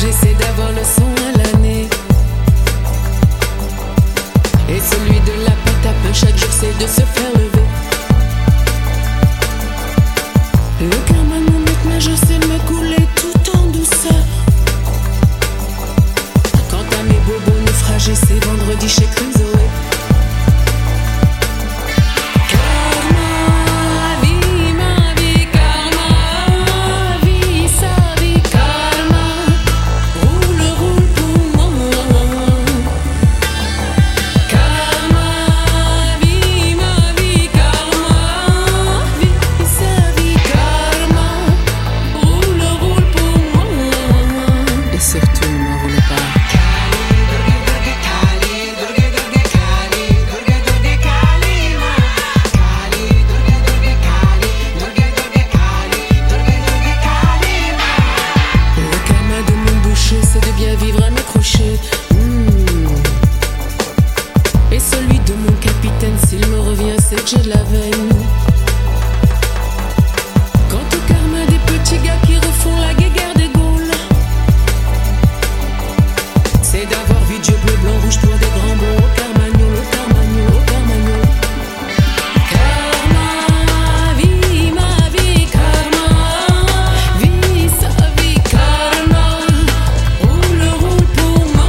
j'essaie d'avoir le son à l'année. Et celui de la pâte à pain, chaque jour c'est de se faire lever. Le karma mon maître, je sais me couler tout en douceur. Quant à mes bobos naufragés, c'est vendredi chez Crusoe. Et celui de mon capitaine, s'il me revient, c'est que j'ai de la veine. Quant au karma des petits gars qui refont la guéguerre des Gaules, c'est d'avoir vu Dieu bleu, blanc, rouge pour des grands bons. Au carmagnol, au carmagnol, au carmagnol. Karma, vie ma vie, karma, vie sa vie, karma, roule pour moi.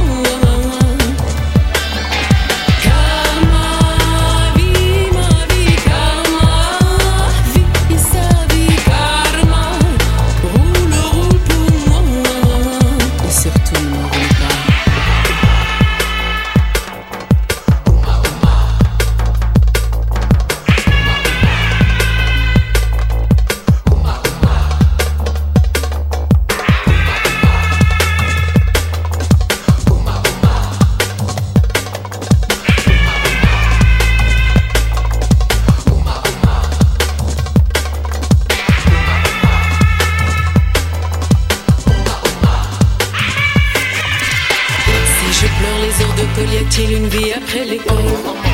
Je pleure les heures de colle, y a-t-il une vie après l'école?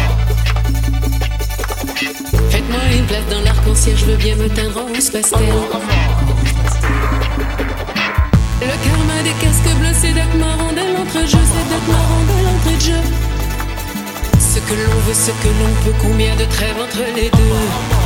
Faites-moi une place dans l'arc-en-ciel, je veux bien me teindre en rose pastel. Le karma des casques bleus, c'est d'être marrant de l'entrejeu, c'est d'être marrant de l'entrée de jeu. Ce que l'on veut, ce que l'on peut, combien de trêves entre les deux.